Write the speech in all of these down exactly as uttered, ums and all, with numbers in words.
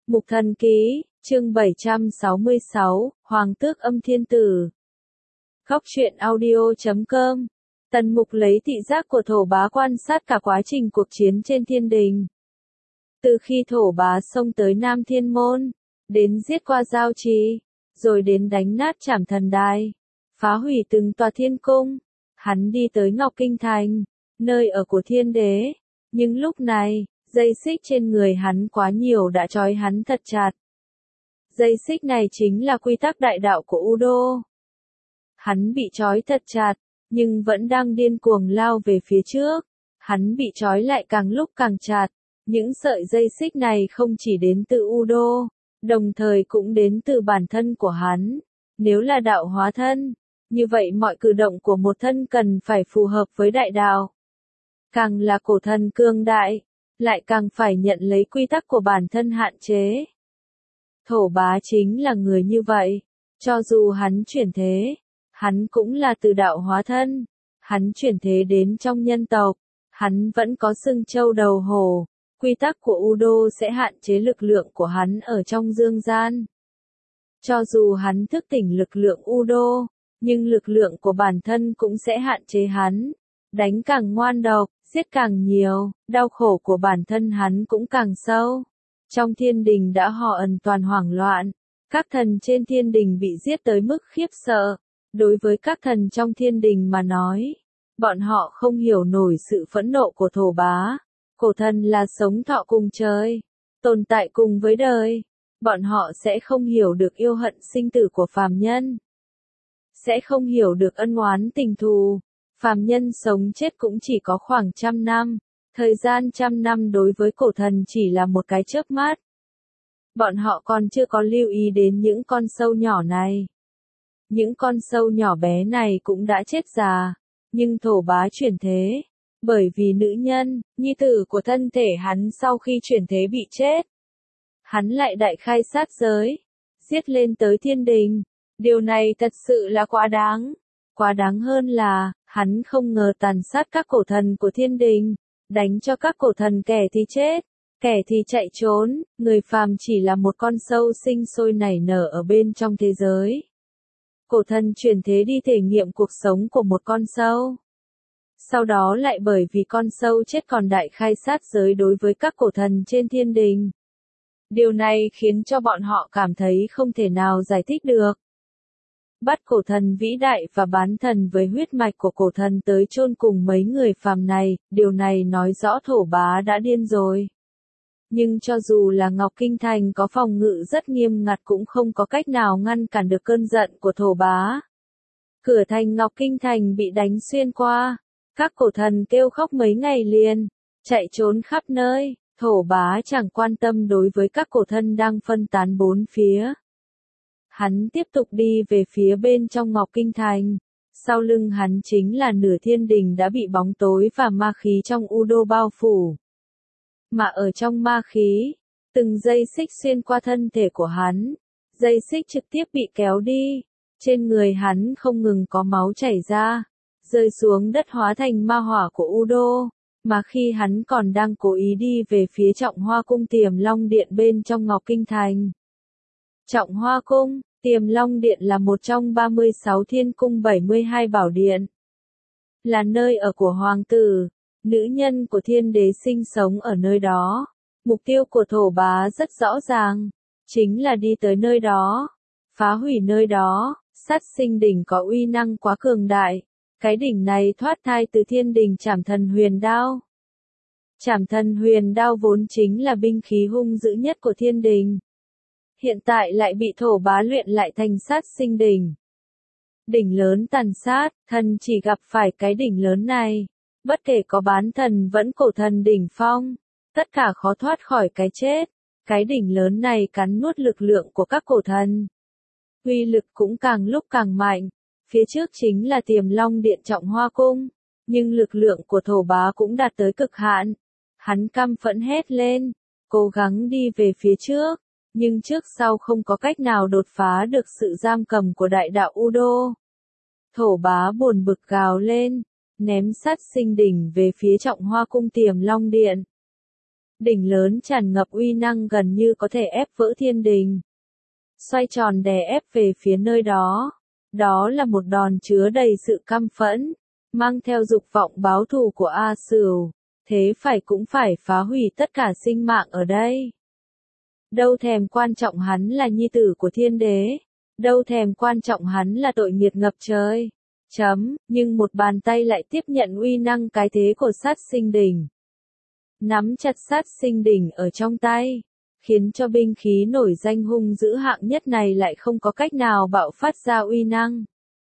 Mục Thần Ký, chương bảy trăm sáu mươi sáu, Hoàng tước âm thiên tử. Góc truyện audio chấm com. Tần Mục lấy thị giác của Thổ Bá quan sát cả quá trình cuộc chiến trên thiên đình. Từ khi Thổ Bá xông tới Nam Thiên Môn, đến giết qua Giao Trì, rồi đến đánh nát Trảm Thần Đài, phá hủy từng tòa thiên cung, hắn đi tới Ngọc Kinh Thành, nơi ở của thiên đế. Nhưng lúc này, dây xích trên người hắn quá nhiều đã trói hắn thật chặt. Dây xích này chính là quy tắc đại đạo của Udo. Hắn bị trói thật chặt, nhưng vẫn đang điên cuồng lao về phía trước. Hắn bị trói lại càng lúc càng chặt. Những sợi dây xích này không chỉ đến từ Udo, đồng thời cũng đến từ bản thân của hắn. Nếu là đạo hóa thân, như vậy mọi cử động của một thân cần phải phù hợp với đại đạo. Càng là cổ thần cương đại, lại càng phải nhận lấy quy tắc của bản thân hạn chế. Thổ Bá chính là người như vậy. Cho dù hắn chuyển thế, hắn cũng là từ đạo hóa thân. Hắn chuyển thế đến trong nhân tộc, hắn vẫn có xưng châu đầu hổ. Quy tắc của Udo sẽ hạn chế lực lượng của hắn ở trong dương gian. Cho dù hắn thức tỉnh lực lượng Udo, nhưng lực lượng của bản thân cũng sẽ hạn chế hắn. Đánh càng ngoan độc, giết càng nhiều, đau khổ của bản thân hắn cũng càng sâu. Trong thiên đình đã họ ẩn toàn hoảng loạn. Các thần trên thiên đình bị giết tới mức khiếp sợ. Đối với các thần trong thiên đình mà nói, bọn họ không hiểu nổi sự phẫn nộ của Thổ Bá. Cổ thần là sống thọ cùng trời, tồn tại cùng với đời. Bọn họ sẽ không hiểu được yêu hận sinh tử của phàm nhân. Sẽ không hiểu được ân oán tình thù. Phàm nhân sống chết cũng chỉ có khoảng trăm năm. Thời gian trăm năm đối với cổ thần chỉ là một cái chớp mắt. Bọn họ còn chưa có lưu ý đến những con sâu nhỏ này. Những con sâu nhỏ bé này cũng đã chết già. Nhưng Thổ Bá chuyển thế. Bởi vì nữ nhân, nhi tử của thân thể hắn sau khi chuyển thế bị chết. Hắn lại đại khai sát giới. Giết lên tới thiên đình. Điều này thật sự là quá đáng. Quá đáng hơn là, hắn không ngờ tàn sát các cổ thần của thiên đình. Đánh cho các cổ thần kẻ thì chết, kẻ thì chạy trốn. Người phàm chỉ là một con sâu sinh sôi nảy nở ở bên trong thế giới. Cổ thần chuyển thế đi thể nghiệm cuộc sống của một con sâu. Sau đó lại bởi vì con sâu chết còn đại khai sát giới đối với các cổ thần trên thiên đình. Điều này khiến cho bọn họ cảm thấy không thể nào giải thích được. Bắt cổ thần vĩ đại và bán thần với huyết mạch của cổ thần tới chôn cùng mấy người phàm này, điều này nói rõ Thổ Bá đã điên rồi. Nhưng cho dù là Ngọc Kinh Thành có phòng ngự rất nghiêm ngặt cũng không có cách nào ngăn cản được cơn giận của Thổ Bá. Cửa thành Ngọc Kinh Thành bị đánh xuyên qua. Các cổ thần kêu khóc mấy ngày liền, chạy trốn khắp nơi. Thổ Bá chẳng quan tâm đối với các cổ thần đang phân tán bốn phía. Hắn tiếp tục đi về phía bên trong Ngọc Kinh Thành. Sau lưng hắn chính là nửa thiên đình đã bị bóng tối và ma khí trong Udo bao phủ. Mà ở trong ma khí, từng dây xích xuyên qua thân thể của hắn. Dây xích trực tiếp bị kéo đi. Trên người hắn không ngừng có máu chảy ra, rơi xuống đất hóa thành ma hỏa của Udo. Mà khi hắn còn đang cố ý đi về phía Trọng Hoa Cung Tiềm Long Điện bên trong Ngọc Kinh Thành. Trọng Hoa Cung, Tiềm Long Điện là một trong ba mươi sáu thiên cung bảy mươi hai bảo điện. Là nơi ở của hoàng tử, nữ nhân của thiên đế sinh sống ở nơi đó. Mục tiêu của Thổ Bá rất rõ ràng, chính là đi tới nơi đó, phá hủy nơi đó. Sát sinh đỉnh có uy năng quá cường đại. Cái đỉnh này thoát thai từ thiên đình Trảm Thần Huyền Đao. Trảm Thần Huyền Đao vốn chính là binh khí hung dữ nhất của thiên đình. Hiện tại lại bị Thổ Bá luyện lại thành sát sinh đỉnh. Đỉnh lớn tàn sát, thần chỉ gặp phải cái đỉnh lớn này. Bất kể có bán thần vẫn cổ thần đỉnh phong. Tất cả khó thoát khỏi cái chết. Cái đỉnh lớn này cắn nuốt lực lượng của các cổ thần. Uy lực cũng càng lúc càng mạnh. Phía trước chính là Tiềm Long Điện Trọng Hoa Cung. Nhưng lực lượng của Thổ Bá cũng đạt tới cực hạn. Hắn căm phẫn hét lên. Cố gắng đi về phía trước. Nhưng trước sau không có cách nào đột phá được sự giam cầm của đại đạo Udo. Thổ Bá buồn bực gào lên. Ném sát sinh đỉnh về phía Trọng Hoa Cung Tiềm Long Điện. Đỉnh lớn tràn ngập uy năng gần như có thể ép vỡ thiên đình. Xoay tròn đè ép về phía nơi đó. Đó là một đòn chứa đầy sự căm phẫn, mang theo dục vọng báo thù của A Sửu. Thế phải cũng phải phá hủy tất cả sinh mạng ở đây. Đâu thèm quan trọng hắn là nhi tử của thiên đế. Đâu thèm quan trọng hắn là tội nghiệt ngập trời. Chấm, nhưng một bàn tay lại tiếp nhận uy năng cái thế của sát sinh đỉnh. Nắm chặt sát sinh đỉnh ở trong tay, khiến cho binh khí nổi danh hung dữ hạng nhất này lại không có cách nào bạo phát ra uy năng.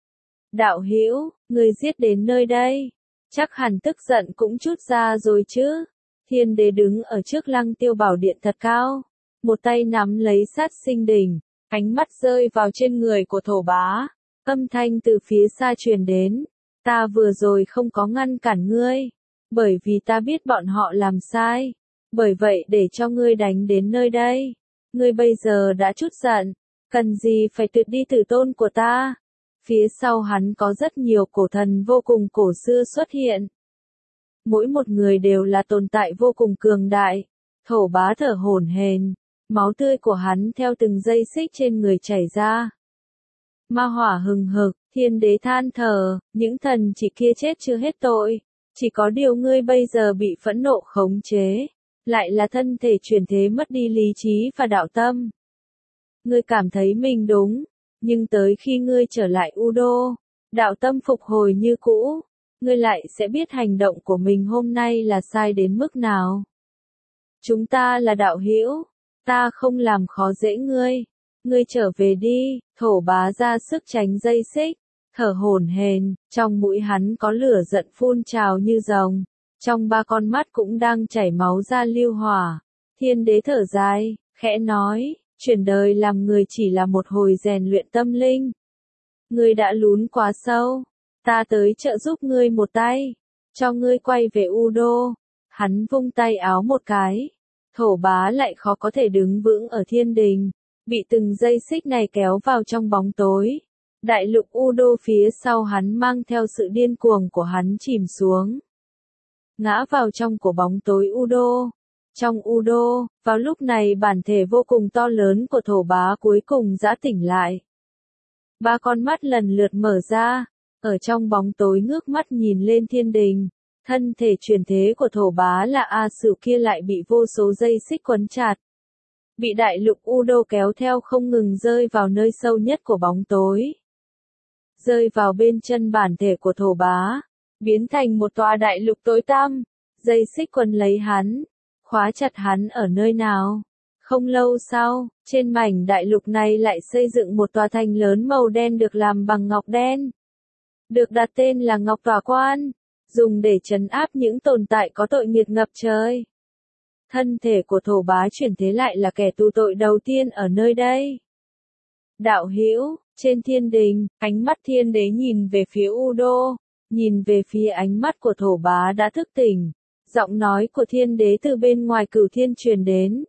Đạo hữu, người giết đến nơi đây, chắc hẳn tức giận cũng chút ra rồi chứ. Thiên đế đứng ở trước Lăng Tiêu Bảo Điện thật cao, một tay nắm lấy sát sinh đỉnh, ánh mắt rơi vào trên người của Thổ Bá. Âm thanh từ phía xa truyền đến, ta vừa rồi không có ngăn cản ngươi, bởi vì ta biết bọn họ làm sai, bởi vậy để cho ngươi đánh đến nơi đây. Ngươi bây giờ đã chút giận, cần gì phải tuyệt đi tử tôn của ta. Phía sau hắn có rất nhiều cổ thần vô cùng cổ xưa xuất hiện. Mỗi một người đều là tồn tại vô cùng cường đại. Thổ Bá thở hổn hển, máu tươi của hắn theo từng dây xích trên người chảy ra. Ma hỏa hừng hực, thiên đế than thở, những thần chỉ kia chết chưa hết tội. Chỉ có điều ngươi bây giờ bị phẫn nộ khống chế, lại là thân thể chuyển thế mất đi lý trí và đạo tâm. Ngươi cảm thấy mình đúng, nhưng tới khi ngươi trở lại U Đô, đạo tâm phục hồi như cũ, ngươi lại sẽ biết hành động của mình hôm nay là sai đến mức nào. Chúng ta là đạo hữu, ta không làm khó dễ ngươi, ngươi trở về đi. Thổ Bá ra sức tránh dây xích, thở hổn hển, trong mũi hắn có lửa giận phun trào như rồng, trong ba con mắt cũng đang chảy máu ra lưu hỏa. Thiên đế thở dài, khẽ nói, chuyển đời làm người chỉ là một hồi rèn luyện tâm linh. Ngươi đã lún quá sâu, ta tới trợ giúp ngươi một tay, cho ngươi quay về U Đô. Hắn vung tay áo một cái, Thổ Bá lại khó có thể đứng vững ở thiên đình, bị từng dây xích này kéo vào trong bóng tối. Đại lục U Đô phía sau hắn mang theo sự điên cuồng của hắn chìm xuống, ngã vào trong của bóng tối U Đô. Trong U Đô, vào lúc này bản thể vô cùng to lớn của Thổ Bá cuối cùng giã tỉnh lại. Ba con mắt lần lượt mở ra, ở trong bóng tối ngước mắt nhìn lên thiên đình. Thân thể chuyển thế của Thổ Bá là A Sửu kia lại bị vô số dây xích quấn chặt, bị đại lục U Đô kéo theo không ngừng rơi vào nơi sâu nhất của bóng tối. Rơi vào bên chân bản thể của Thổ Bá, biến thành một tòa đại lục tối tăm. Dây xích quấn lấy hắn, khóa chặt hắn ở nơi nào. Không lâu sau, trên mảnh đại lục này lại xây dựng một tòa thành lớn màu đen được làm bằng ngọc đen. Được đặt tên là Ngọc Tòa Quan, dùng để trấn áp những tồn tại có tội nghiệt ngập trời. Thân thể của Thổ Bá chuyển thế lại là kẻ tù tội đầu tiên ở nơi đây. Đạo hữu, trên thiên đình, ánh mắt thiên đế nhìn về phía U Đô, nhìn về phía ánh mắt của Thổ Bá đã thức tỉnh. Giọng nói của thiên đế từ bên ngoài cửu thiên truyền đến.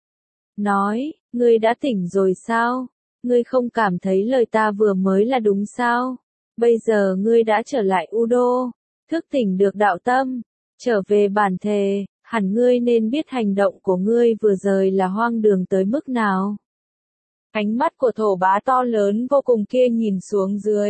Nói, ngươi đã tỉnh rồi sao? Ngươi không cảm thấy lời ta vừa mới là đúng sao? Bây giờ ngươi đã trở lại U Đô, thức tỉnh được đạo tâm, trở về bản thể, hẳn ngươi nên biết hành động của ngươi vừa rồi là hoang đường tới mức nào. Ánh mắt của Thổ Bá to lớn vô cùng kia nhìn xuống dưới,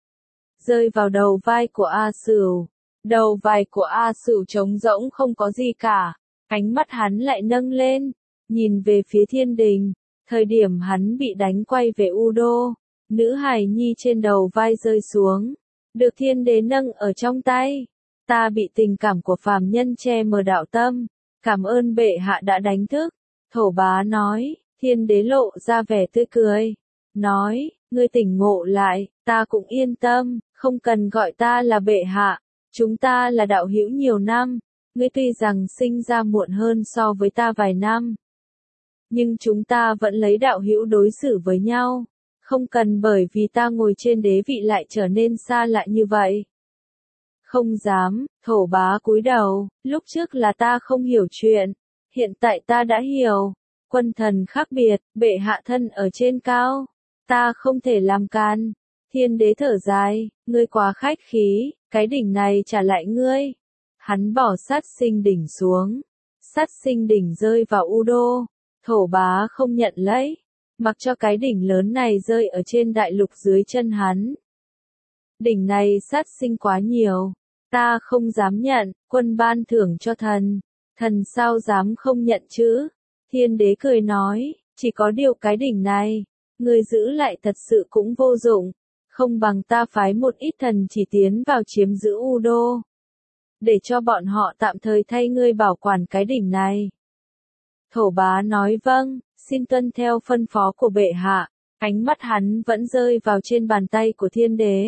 rơi vào đầu vai của A Sửu. Đầu vai của A Sửu trống rỗng không có gì cả, ánh mắt hắn lại nâng lên, nhìn về phía thiên đình. Thời điểm hắn bị đánh quay về U Đô, nữ hài nhi trên đầu vai rơi xuống, được thiên đế nâng ở trong tay. Ta bị tình cảm của phàm nhân che mờ đạo tâm, cảm ơn bệ hạ đã đánh thức. Thổ Bá nói. Thiên đế lộ ra vẻ tươi cười, nói, ngươi tỉnh ngộ lại, ta cũng yên tâm, không cần gọi ta là bệ hạ, chúng ta là đạo hữu nhiều năm, ngươi tuy rằng sinh ra muộn hơn so với ta vài năm, nhưng chúng ta vẫn lấy đạo hữu đối xử với nhau, không cần bởi vì ta ngồi trên đế vị lại trở nên xa lạ như vậy. Không dám. Thổ Bá cúi đầu, lúc trước là ta không hiểu chuyện, hiện tại ta đã hiểu. Quân thần khác biệt, bệ hạ thân ở trên cao, ta không thể làm can. Thiên đế thở dài, ngươi quá khách khí, cái đỉnh này trả lại ngươi. Hắn bỏ sát sinh đỉnh xuống, Sát sinh đỉnh rơi vào U Đô, Thổ Bá không nhận lấy, mặc cho cái đỉnh lớn này rơi ở trên đại lục dưới chân hắn. Đỉnh này sát sinh quá nhiều, ta không dám nhận, quân ban thưởng cho thần, thần sao dám không nhận chứ? Thiên đế cười nói, chỉ có điều cái đỉnh này, người giữ lại thật sự cũng vô dụng, không bằng ta phái một ít thần chỉ tiến vào chiếm giữ U Đô, để cho bọn họ tạm thời thay ngươi bảo quản cái đỉnh này. Thổ Bá nói vâng, xin tuân theo phân phó của bệ hạ, ánh mắt hắn vẫn rơi vào trên bàn tay của thiên đế.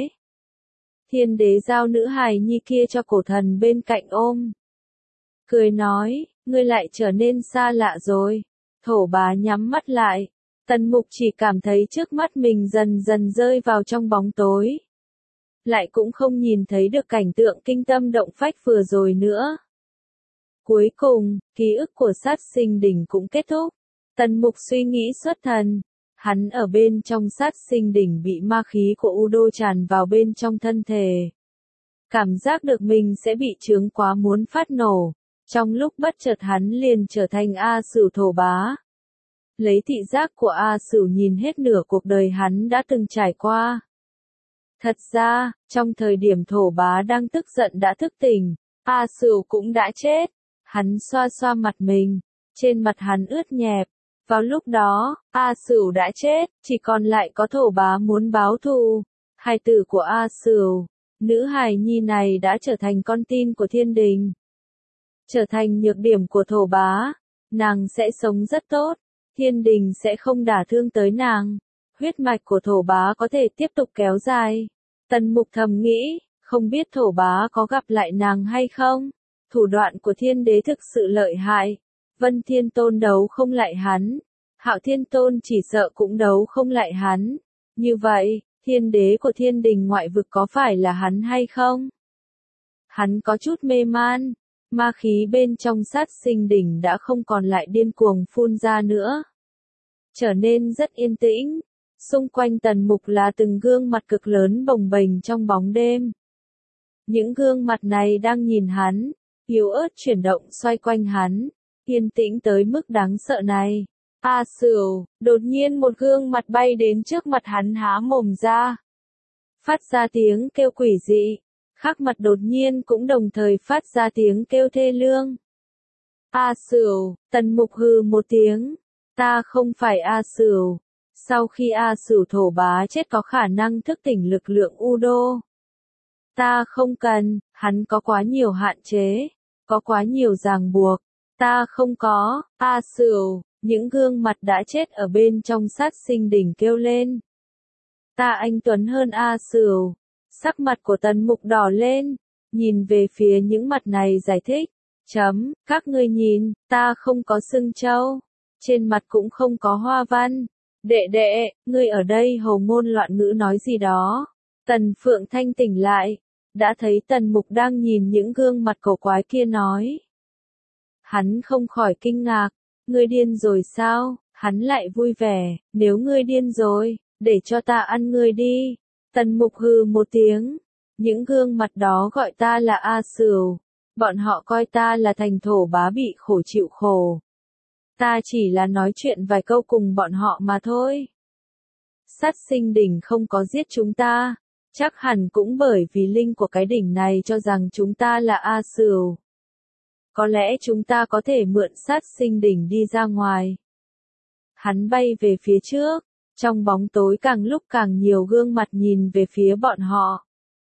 Thiên đế giao nữ hài nhi kia cho cổ thần bên cạnh ôm. Cười nói, ngươi lại trở nên xa lạ rồi. Thổ Bá nhắm mắt lại. Tần Mục chỉ cảm thấy trước mắt mình dần dần rơi vào trong bóng tối. Lại cũng không nhìn thấy được cảnh tượng kinh tâm động phách vừa rồi nữa. Cuối cùng, ký ức của sát sinh đỉnh cũng kết thúc. Tần Mục suy nghĩ xuất thần. Hắn ở bên trong sát sinh đỉnh bị ma khí của U Đô tràn vào bên trong thân thể. Cảm giác được mình sẽ bị chướng quá muốn phát nổ. Trong lúc bất chợt hắn liền trở thành A Sửu Thổ Bá. Lấy thị giác của A Sửu nhìn hết nửa cuộc đời hắn đã từng trải qua. Thật ra, trong thời điểm Thổ Bá đang tức giận đã thức tỉnh, A Sửu cũng đã chết. Hắn xoa xoa mặt mình, trên mặt hắn ướt nhẹp. Vào lúc đó, A Sửu đã chết, chỉ còn lại có Thổ Bá muốn báo thù. Hài tử của A Sửu, nữ hài nhi này đã trở thành con tin của thiên đình. Trở thành nhược điểm của Thổ Bá, nàng sẽ sống rất tốt, thiên đình sẽ không đả thương tới nàng. Huyết mạch của Thổ Bá có thể tiếp tục kéo dài. Tần Mục thầm nghĩ, không biết Thổ Bá có gặp lại nàng hay không? Thủ đoạn của thiên đế thực sự lợi hại. Vân Thiên Tôn đấu không lại hắn. Hạo Thiên Tôn chỉ sợ cũng đấu không lại hắn. Như vậy, thiên đế của thiên đình ngoại vực có phải là hắn hay không? Hắn có chút mê man. Ma khí bên trong sát sinh đỉnh đã không còn lại điên cuồng phun ra nữa. Trở nên rất yên tĩnh. Xung quanh Tần Mục là từng gương mặt cực lớn bồng bềnh trong bóng đêm. Những gương mặt này đang nhìn hắn, yếu ớt chuyển động xoay quanh hắn, yên tĩnh tới mức đáng sợ này. A Sửu, đột nhiên một gương mặt bay đến trước mặt hắn há mồm ra. Phát ra tiếng kêu quỷ dị. Khác mặt đột nhiên cũng đồng thời phát ra tiếng kêu thê lương. A Sửu, Tần Mục hừ một tiếng. Ta không phải A Sửu. Sau khi A Sửu Thổ Bá chết có khả năng thức tỉnh lực lượng U Đô. Ta không cần, hắn có quá nhiều hạn chế, có quá nhiều ràng buộc. Ta không có, A Sửu, những gương mặt đã chết ở bên trong sát sinh đỉnh kêu lên. Ta anh tuấn hơn A Sửu. Sắc mặt của Tần Mục đỏ lên, nhìn về phía những mặt này giải thích. Chấm, các ngươi nhìn, ta không có sưng trâu, trên mặt cũng không có hoa văn. Đệ đệ, ngươi ở đây hồ ngôn loạn ngữ nói gì đó. Tần Phượng Thanh tỉnh lại, đã thấy Tần Mục đang nhìn những gương mặt cổ quái kia nói. Hắn không khỏi kinh ngạc, ngươi điên rồi sao? Hắn lại vui vẻ, nếu ngươi điên rồi, để cho ta ăn ngươi đi. Tần Mục hừ một tiếng, những gương mặt đó gọi ta là A Sửu, bọn họ coi ta là thành Thổ Bá bị khổ chịu khổ. Ta chỉ là nói chuyện vài câu cùng bọn họ mà thôi. Sát sinh đỉnh không có giết chúng ta, chắc hẳn cũng bởi vì linh của cái đỉnh này cho rằng chúng ta là A Sửu. Có lẽ chúng ta có thể mượn sát sinh đỉnh đi ra ngoài. Hắn bay về phía trước. Trong bóng tối càng lúc càng nhiều gương mặt nhìn về phía bọn họ.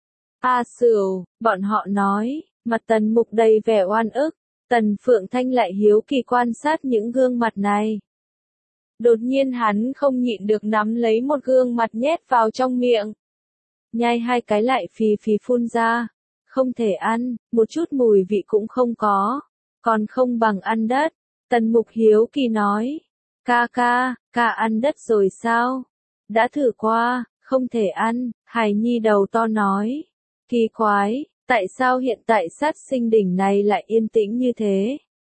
A Sửu, bọn họ nói, mặt Tần Mục đầy vẻ oan ức. Tần Phượng Thanh lại hiếu kỳ quan sát những gương mặt này. Đột nhiên hắn không nhịn được nắm lấy một gương mặt nhét vào trong miệng. Nhai hai cái lại phì phì phun ra. Không thể ăn, một chút mùi vị cũng không có. Còn không bằng ăn đất. Tần Mục hiếu kỳ nói. Ca ca, ca ăn đất rồi sao? Đã thử qua, không thể ăn, hài nhi đầu to nói. Kỳ quái, tại sao hiện tại sát sinh đỉnh này lại yên tĩnh như thế?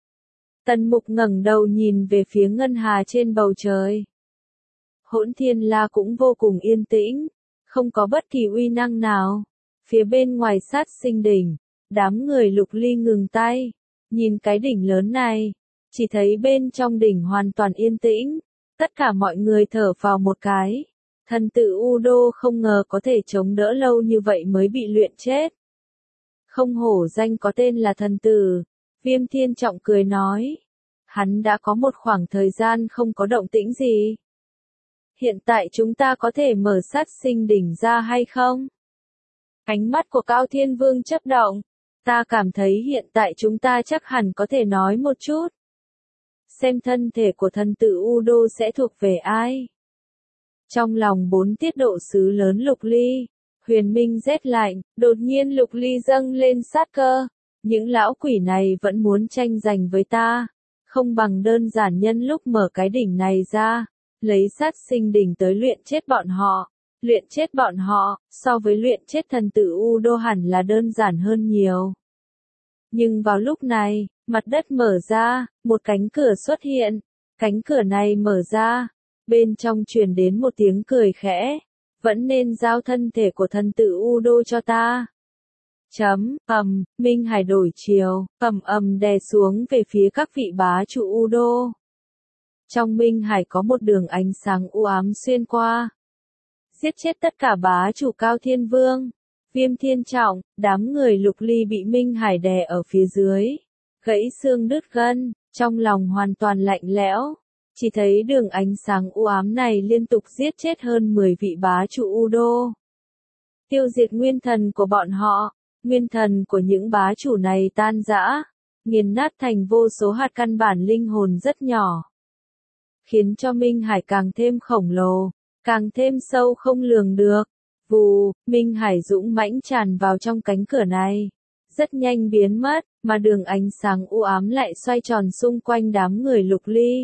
Tần Mục ngẩng đầu nhìn về phía ngân hà trên bầu trời. Hỗn Thiên La cũng vô cùng yên tĩnh, không có bất kỳ uy năng nào. Phía bên ngoài sát sinh đỉnh, đám người Lục Ly ngừng tay, Nhìn cái đỉnh lớn này, chỉ thấy bên trong đỉnh hoàn toàn yên tĩnh, tất cả mọi người thở vào một cái. Thần tử Udo không ngờ có thể chống đỡ lâu như vậy mới bị luyện chết. Không hổ danh có tên là thần tử, Viêm Thiên Trọng cười nói. Hắn đã có một khoảng thời gian không có động tĩnh gì. Hiện tại chúng ta có thể mở sát sinh đỉnh ra hay không? Ánh mắt của Cao Thiên Vương chớp động. Ta cảm thấy hiện tại chúng ta chắc hẳn có thể nói một chút. Xem thân thể của thần tử Udo sẽ thuộc về ai? Trong lòng bốn tiết độ sứ lớn Lục Ly, huyền minh rét lạnh, đột nhiên Lục Ly dâng lên sát cơ. Những lão quỷ này vẫn muốn tranh giành với ta. Không bằng đơn giản nhân lúc mở cái đỉnh này ra, lấy sát sinh đỉnh tới luyện chết bọn họ. Luyện chết bọn họ, so với luyện chết thần tử Udo hẳn là đơn giản hơn nhiều. Nhưng vào lúc này, mặt đất mở ra, một cánh cửa xuất hiện. Cánh cửa này mở ra, bên trong truyền đến một tiếng cười khẽ. Vẫn nên giao thân thể của thần tử Udo cho ta. Chấm, ầm, Minh Hải đổi chiều, ầm ầm đè xuống về phía các vị bá chủ Udo. Trong Minh Hải có một đường ánh sáng u ám xuyên qua. Giết chết tất cả bá chủ Cao Thiên Vương, Viêm Thiên Trọng, đám người Lục Ly bị Minh Hải đè ở phía dưới. Gãy xương đứt gân, trong lòng hoàn toàn lạnh lẽo. Chỉ thấy đường ánh sáng u ám này liên tục giết chết hơn mười vị bá chủ Udo. Tiêu diệt nguyên thần của bọn họ. Nguyên thần của những bá chủ này tan rã, nghiền nát thành vô số hạt căn bản linh hồn rất nhỏ. Khiến cho Minh Hải càng thêm khổng lồ, càng thêm sâu không lường được. Vù, Minh Hải dũng mãnh tràn vào trong cánh cửa này. Rất nhanh biến mất, mà đường ánh sáng u ám lại xoay tròn xung quanh đám người Lục Ly.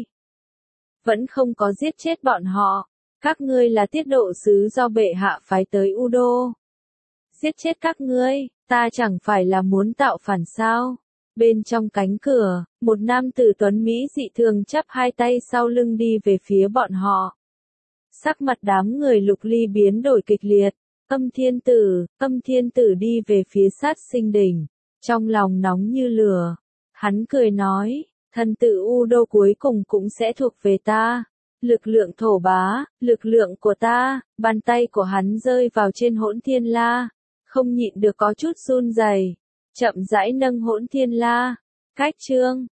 Vẫn không có giết chết bọn họ. Các ngươi là tiết độ sứ do bệ hạ phái tới Udo. Giết chết các ngươi, ta chẳng phải là muốn tạo phản sao? Bên trong cánh cửa, một nam tử tuấn Mỹ dị thường chắp hai tay sau lưng đi về phía bọn họ. Sắc mặt đám người Lục Ly biến đổi kịch liệt. Âm thiên tử, âm thiên tử đi về phía sát sinh đỉnh. Trong lòng nóng như lửa. Hắn cười nói, thần tử Udo cuối cùng cũng sẽ thuộc về ta. Lực lượng thổ bá, lực lượng của ta. Bàn tay của hắn rơi vào trên hỗn thiên la. Không nhịn được có chút run rẩy, chậm rãi nâng hỗn thiên la. Cách chương